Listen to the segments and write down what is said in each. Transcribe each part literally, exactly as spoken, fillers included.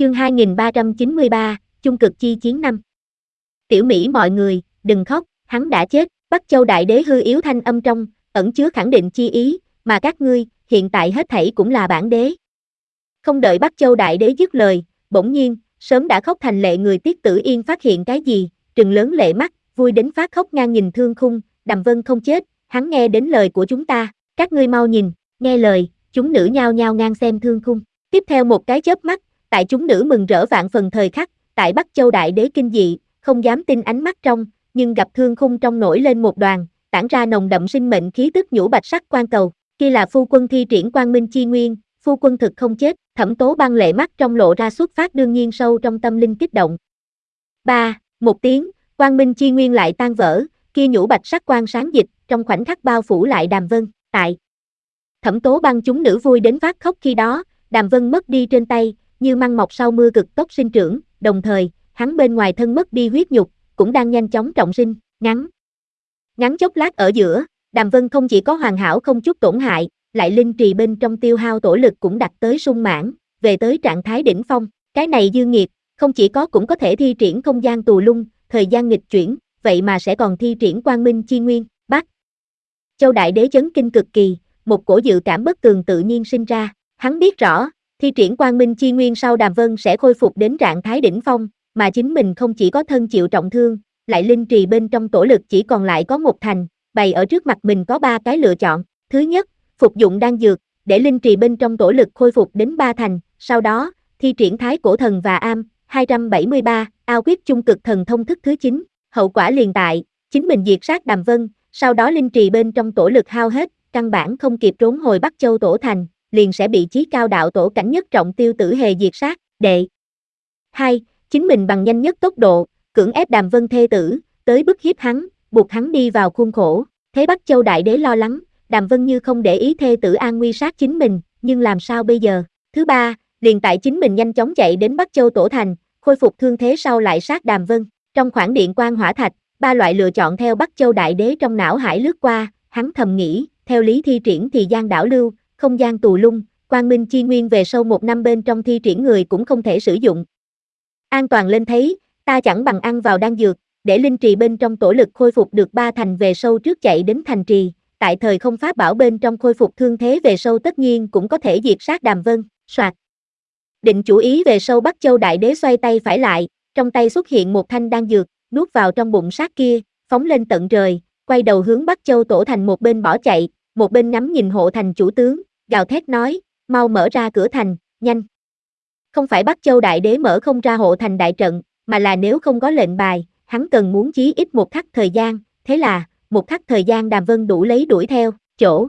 Chương hai nghìn ba trăm chín mươi ba, chung cực chi chiến năm. Tiểu Mỹ mọi người, đừng khóc, hắn đã chết. Bắc Châu Đại Đế hư yếu thanh âm trong, ẩn chứa khẳng định chi ý, mà các ngươi, hiện tại hết thảy cũng là bản đế. Không đợi Bắc Châu Đại Đế dứt lời, bỗng nhiên, sớm đã khóc thành lệ người Tiết Tử Yên phát hiện cái gì, trừng lớn lệ mắt, vui đến phát khóc ngang nhìn Thương Khung, Đàm Vân không chết, hắn nghe đến lời của chúng ta, các ngươi mau nhìn, nghe lời, chúng nữ nhao nhao ngang xem Thương Khung. Tiếp theo một cái chớp mắt, tại chúng nữ mừng rỡ vạn phần thời khắc, tại Bắc Châu Đại Đế kinh dị, không dám tin ánh mắt trong, nhưng gặp Thương Khung trong nổi lên một đoàn, tản ra nồng đậm sinh mệnh khí tức nhũ bạch sắc quan cầu, kia là phu quân thi triển quang minh chi nguyên, phu quân thực không chết. Thẩm Tố Băng lệ mắt trong lộ ra xuất phát đương nhiên sâu trong tâm linh kích động. Ba, một tiếng, quang minh chi nguyên lại tan vỡ, kia nhũ bạch sắc quang sáng dịch, trong khoảnh khắc bao phủ lại Đàm Vân, tại Thẩm Tố Băng chúng nữ vui đến phát khóc khi đó, Đàm Vân mất đi trên tay, như măng mọc sau mưa cực tốc sinh trưởng, đồng thời, hắn bên ngoài thân mất đi huyết nhục, cũng đang nhanh chóng trọng sinh, ngắn. Ngắn chốc lát ở giữa, Đàm Vân không chỉ có hoàn hảo không chút tổn hại, lại linh trì bên trong tiêu hao tổ lực cũng đạt tới sung mãn, về tới trạng thái đỉnh phong, cái này dư nghiệt, không chỉ có cũng có thể thi triển không gian tù lung, thời gian nghịch chuyển, vậy mà sẽ còn thi triển quang minh chi nguyên, Bắc Châu Đại Đế chấn kinh cực kỳ, một cổ dự cảm bất tường tự nhiên sinh ra, hắn biết rõ, thi triển quang minh chi nguyên sau Đàm Vân sẽ khôi phục đến trạng thái đỉnh phong, mà chính mình không chỉ có thân chịu trọng thương, lại linh trì bên trong tổ lực chỉ còn lại có một thành, bày ở trước mặt mình có ba cái lựa chọn, thứ nhất, phục dụng đan dược, để linh trì bên trong tổ lực khôi phục đến ba thành, sau đó, thi triển thái cổ thần và am, hai trăm bảy mươi ba, ao quyết chung cực thần thông thức thứ chín, hậu quả liền tại, chính mình diệt sát Đàm Vân, sau đó linh trì bên trong tổ lực hao hết, căn bản không kịp trốn hồi Bắc Châu tổ thành, liền sẽ bị chí cao đạo tổ cảnh nhất trọng Tiêu Tử Hề diệt sát, đệ. Hai, chính mình bằng nhanh nhất tốc độ, cưỡng ép Đàm Vân thê tử, tới bức hiếp hắn, buộc hắn đi vào khuôn khổ, thấy Bắc Châu Đại Đế lo lắng, Đàm Vân như không để ý thê tử an nguy sát chính mình, nhưng làm sao bây giờ? Thứ ba, liền tại chính mình nhanh chóng chạy đến Bắc Châu tổ thành, khôi phục thương thế sau lại sát Đàm Vân. Trong khoảng điện quang hỏa thạch, ba loại lựa chọn theo Bắc Châu Đại Đế trong não hải lướt qua, hắn thầm nghĩ, theo lý thi triển thì gian đảo lưu, không gian tù lung, quang minh chi nguyên về sau một năm bên trong thi triển người cũng không thể sử dụng. An toàn lên thấy, ta chẳng bằng ăn vào đan dược, để linh trì bên trong tổ lực khôi phục được ba thành về sau trước chạy đến thành trì. Tại thời không pháp bảo bên trong khôi phục thương thế về sâu tất nhiên cũng có thể diệt sát Đàm Vân, soạt. Định chủ ý về sâu Bắc Châu Đại Đế xoay tay phải lại, trong tay xuất hiện một thanh đan dược, nuốt vào trong bụng sát kia, phóng lên tận trời, quay đầu hướng Bắc Châu tổ thành một bên bỏ chạy, một bên ngắm nhìn hộ thành chủ tướng, gào thét nói, mau mở ra cửa thành, nhanh. Không phải Bắc Châu Đại Đế mở không ra hộ thành đại trận, mà là nếu không có lệnh bài, hắn cần muốn chí ít một khắc thời gian, thế là một khắc thời gian Đàm Vân đủ lấy đuổi theo, chỗ.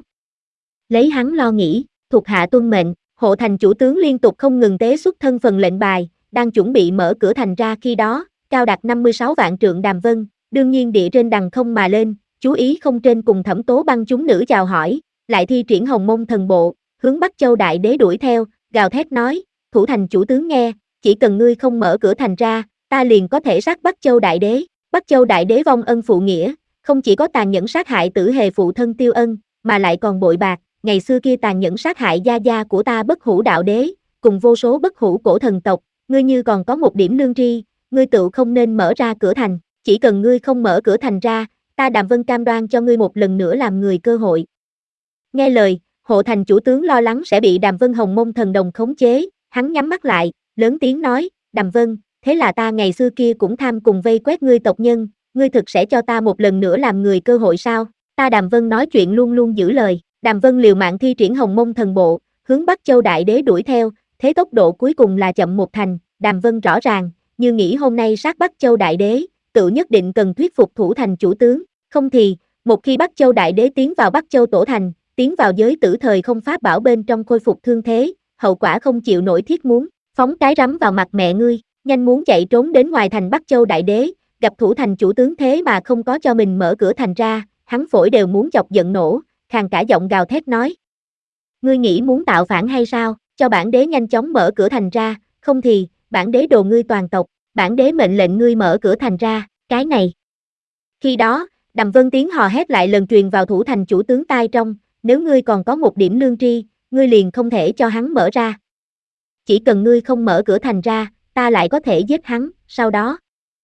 Lấy hắn lo nghĩ, thuộc hạ tuân mệnh, hộ thành chủ tướng liên tục không ngừng tế xuất thân phần lệnh bài, đang chuẩn bị mở cửa thành ra khi đó, cao đạt năm mươi sáu vạn trượng Đàm Vân, đương nhiên địa trên đằng không mà lên, chú ý không trên cùng Thẩm Tố Băng chúng nữ chào hỏi, lại thi triển hồng mông thần bộ, hướng Bắc Châu Đại Đế đuổi theo, gào thét nói, thủ thành chủ tướng nghe, chỉ cần ngươi không mở cửa thành ra, ta liền có thể sát Bắc Châu Đại Đế, Bắc Châu Đại Đế vong ân phụ nghĩa. Không chỉ có tàn nhẫn sát hại Tử Hề phụ thân Tiêu Ân, mà lại còn bội bạc, ngày xưa kia tàn nhẫn sát hại gia gia của ta Bất Hủ Đạo Đế, cùng vô số bất hủ cổ thần tộc, ngươi như còn có một điểm lương tri, ngươi tự không nên mở ra cửa thành, chỉ cần ngươi không mở cửa thành ra, ta Đàm Vân cam đoan cho ngươi một lần nữa làm người cơ hội. Nghe lời, hộ thành chủ tướng lo lắng sẽ bị Đàm Vân hồng mông thần đồng khống chế, hắn nhắm mắt lại, lớn tiếng nói, Đàm Vân, thế là ta ngày xưa kia cũng tham cùng vây quét ngươi tộc nhân. Ngươi thực sẽ cho ta một lần nữa làm người cơ hội sao? Ta Đàm Vân nói chuyện luôn luôn giữ lời. Đàm Vân liều mạng thi triển hồng mông thần bộ, hướng Bắc Châu Đại Đế đuổi theo, thế tốc độ cuối cùng là chậm một thành. Đàm Vân rõ ràng, như nghĩ hôm nay sát Bắc Châu Đại Đế, tự nhất định cần thuyết phục thủ thành chủ tướng. Không thì, một khi Bắc Châu Đại Đế tiến vào Bắc Châu tổ thành, tiến vào giới tử thời không pháp bảo bên trong khôi phục thương thế, hậu quả không chịu nổi thiết muốn, phóng cái rắm vào mặt mẹ ngươi, nhanh muốn chạy trốn đến ngoài thành Bắc Châu Đại Đế. Gặp thủ thành chủ tướng thế mà không có cho mình mở cửa thành ra, hắn phổi đều muốn chọc giận nổ, khàn cả giọng gào thét nói. Ngươi nghĩ muốn tạo phản hay sao, cho bản đế nhanh chóng mở cửa thành ra, không thì, bản đế đồ ngươi toàn tộc, bản đế mệnh lệnh ngươi mở cửa thành ra, cái này. Khi đó, Đàm Vân tiếng hò hét lại lần truyền vào thủ thành chủ tướng tai trong, nếu ngươi còn có một điểm lương tri, ngươi liền không thể cho hắn mở ra. chỉ cần ngươi không mở cửa thành ra, ta lại có thể giết hắn, sau đó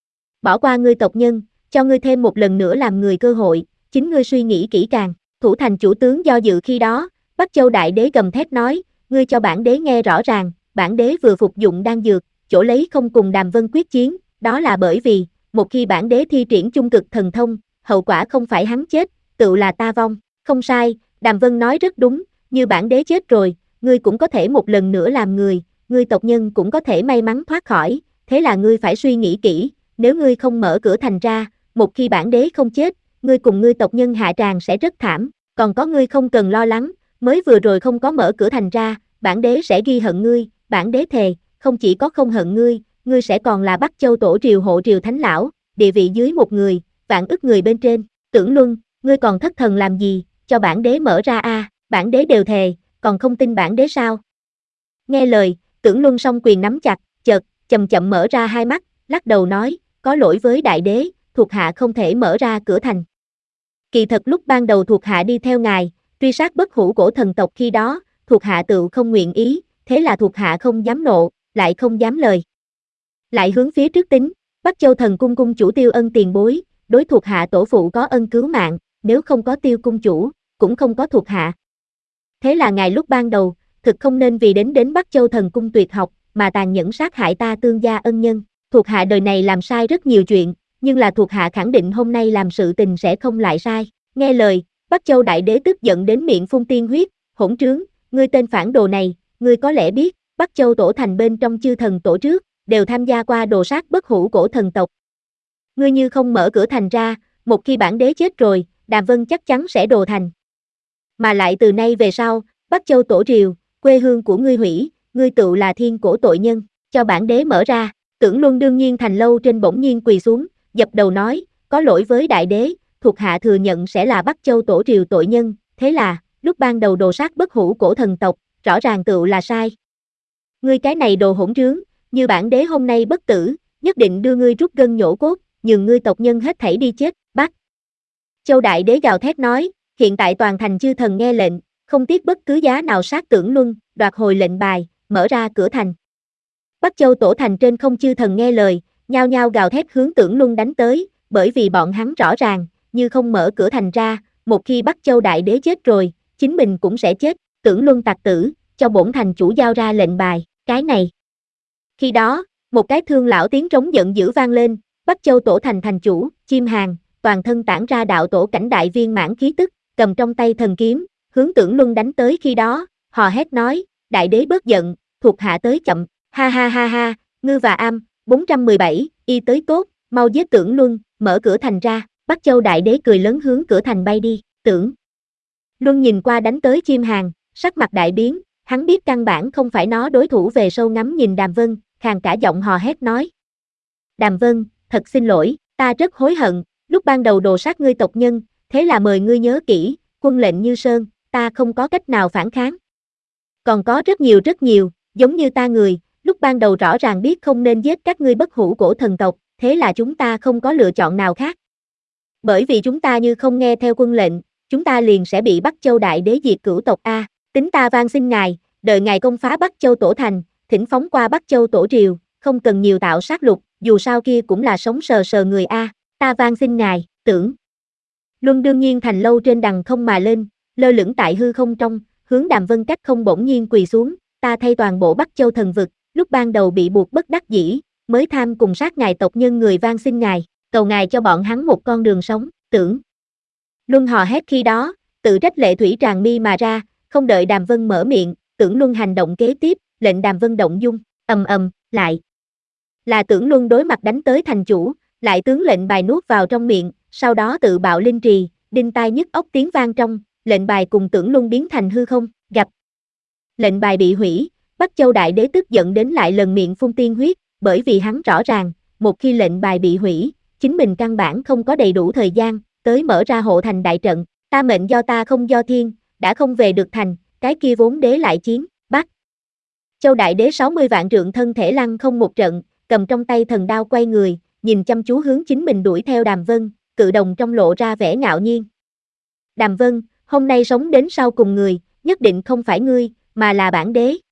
bỏ qua ngươi tộc nhân, cho ngươi thêm một lần nữa làm người cơ hội, chính ngươi suy nghĩ kỹ càng. Thủ thành chủ tướng do dự khi đó, Bắc Châu đại đế gầm thét nói, ngươi cho bản đế nghe rõ ràng, bản đế vừa phục dụng đan dược, chỗ lấy không cùng Đàm Vân quyết chiến, đó là bởi vì, một khi bản đế thi triển chung cực thần thông, hậu quả không phải hắn chết, tự là ta vong. Không sai, Đàm Vân nói rất đúng, như bản đế chết rồi, ngươi cũng có thể một lần nữa làm người, ngươi tộc nhân cũng có thể may mắn thoát khỏi, thế là ngươi phải suy nghĩ kỹ, nếu ngươi không mở cửa thành ra, một khi bản đế không chết, ngươi cùng ngươi tộc nhân hạ tràng sẽ rất thảm, còn có ngươi không cần lo lắng, mới vừa rồi không có mở cửa thành ra, bản đế sẽ ghi hận ngươi, bản đế thề, không chỉ có không hận ngươi, ngươi sẽ còn là Bắc Châu tổ triều hộ triều thánh lão, địa vị dưới một người, vạn ức người bên trên. Tưởng Luân, ngươi còn thất thần làm gì, cho bản đế mở ra a, à, bản đế đều thề, còn không tin bản đế sao? Nghe lời, Tưởng Luân song quyền nắm chặt, chợt, chậm chậm mở ra hai mắt, lắc đầu nói, có lỗi với đại đế, thuộc hạ không thể mở ra cửa thành. Kỳ thật lúc ban đầu thuộc hạ đi theo ngài, truy sát bất hủ cổ thần tộc khi đó, thuộc hạ tự không nguyện ý, thế là thuộc hạ không dám nộ, lại không dám lời. Lại hướng phía trước tính, Bắc Châu thần cung cung chủ Tiêu Ân tiền bối, đối thuộc hạ tổ phụ có ân cứu mạng, nếu không có Tiêu cung chủ, cũng không có thuộc hạ. Thế là ngài lúc ban đầu, thực không nên vì đến đến Bắc Châu thần cung tuyệt học, mà tàn nhẫn sát hại ta tương gia ân nhân. Thuộc hạ đời này làm sai rất nhiều chuyện, nhưng là thuộc hạ khẳng định hôm nay làm sự tình sẽ không lại sai. Nghe lời, Bắc Châu đại đế tức giận đến miệng phun tiên huyết, hỗn trướng, ngươi tên phản đồ này, ngươi có lẽ biết, Bắc Châu tổ thành bên trong chư thần tổ trước, đều tham gia qua đồ sát bất hủ cổ thần tộc. Ngươi như không mở cửa thành ra, một khi bản đế chết rồi, Đàm Vân chắc chắn sẽ đồ thành. Mà lại từ nay về sau, Bắc Châu tổ triều, quê hương của ngươi hủy, ngươi tự là thiên cổ tội nhân, cho bản đế mở ra. Tưởng Luân đương nhiên thành lâu trên bỗng nhiên quỳ xuống, dập đầu nói, có lỗi với đại đế, thuộc hạ thừa nhận sẽ là Bắc Châu tổ triều tội nhân, thế là, lúc ban đầu đồ sát bất hủ cổ thần tộc, rõ ràng tự là sai. Ngươi cái này đồ hỗn trướng, như bản đế hôm nay bất tử, nhất định đưa ngươi rút gân nhổ cốt, nhường ngươi tộc nhân hết thảy đi chết. Bắc Châu đại đế gào thét nói, hiện tại toàn thành chư thần nghe lệnh, không tiếc bất cứ giá nào sát Tưởng Luân, đoạt hồi lệnh bài, mở ra cửa thành. Bắc Châu tổ thành trên không chư thần nghe lời, nhao nhao gào thét hướng Tưởng Luân đánh tới, bởi vì bọn hắn rõ ràng, như không mở cửa thành ra, một khi Bắc Châu đại đế chết rồi, chính mình cũng sẽ chết. Tưởng Luân tặc tử, cho bổn thành chủ giao ra lệnh bài, cái này. Khi đó, một cái thương lão tiếng trống giận dữ vang lên, Bắc Châu tổ thành thành chủ, Chim Hàng, toàn thân tản ra đạo tổ cảnh đại viên mãn khí tức, cầm trong tay thần kiếm, hướng Tưởng Luân đánh tới khi đó, hò hét nói, đại đế bớt giận, thuộc hạ tới chậm, ha ha ha ha, Ngư và Am, bốn trăm mười bảy, y tới tốt, mau giết Tưởng Luân, mở cửa thành ra. Bắc Châu đại đế cười lớn hướng cửa thành bay đi. Tưởng Luân nhìn qua đánh tới Chim Hàng, sắc mặt đại biến, hắn biết căn bản không phải nó đối thủ, về sâu ngắm nhìn Đàm Vân, khàn cả giọng hò hét nói. Đàm Vân, thật xin lỗi, ta rất hối hận, lúc ban đầu đồ sát ngươi tộc nhân, thế là mời ngươi nhớ kỹ, quân lệnh như sơn, ta không có cách nào phản kháng. Còn có rất nhiều rất nhiều, giống như ta người, lúc ban đầu rõ ràng biết không nên giết các ngươi bất hủ cổ thần tộc, thế là chúng ta không có lựa chọn nào khác. Bởi vì chúng ta như không nghe theo quân lệnh, chúng ta liền sẽ bị Bắc Châu đại đế diệt cửu tộc a. Tính ta van xin ngài, đợi ngài công phá Bắc Châu tổ thành, thỉnh phóng qua Bắc Châu tổ triều, không cần nhiều tạo sát lục, dù sao kia cũng là sống sờ sờ người a. Ta van xin ngài. Tưởng Luân đương nhiên thành lâu trên đằng không mà lên, lơ lửng tại hư không trong, hướng Đàm Vân cách không bỗng nhiên quỳ xuống, ta thay toàn bộ Bắc Châu thần vực, lúc ban đầu bị buộc bất đắc dĩ, mới tham cùng sát ngài tộc nhân người van xin ngài, cầu ngài cho bọn hắn một con đường sống. Tưởng Luân hò hét khi đó, tự trách lệ thủy tràn mi mà ra, không đợi Đàm Vân mở miệng, Tưởng Luân hành động kế tiếp, lệnh Đàm Vân động dung, ầm ầm, lại là Tưởng Luân đối mặt đánh tới thành chủ, lại tướng lệnh bài nuốt vào trong miệng, sau đó tự bạo linh trì, đinh tai nhức óc tiếng vang trong, lệnh bài cùng Tưởng Luân biến thành hư không, gặp lệnh bài bị hủy, Bắc Châu đại đế tức giận đến lại lần miệng phun tiên huyết, bởi vì hắn rõ ràng, một khi lệnh bài bị hủy, chính mình căn bản không có đầy đủ thời gian, tới mở ra hộ thành đại trận, ta mệnh do ta không do thiên, đã không về được thành, cái kia vốn đế lại chiến. Bắc Châu đại đế sáu mươi vạn trượng thân thể lăng không một trận, cầm trong tay thần đao quay người, nhìn chăm chú hướng chính mình đuổi theo Đàm Vân, cự đồng trong lộ ra vẻ ngạo nhiên. Đàm Vân, hôm nay sống đến sau cùng người, nhất định không phải ngươi, mà là bản đế.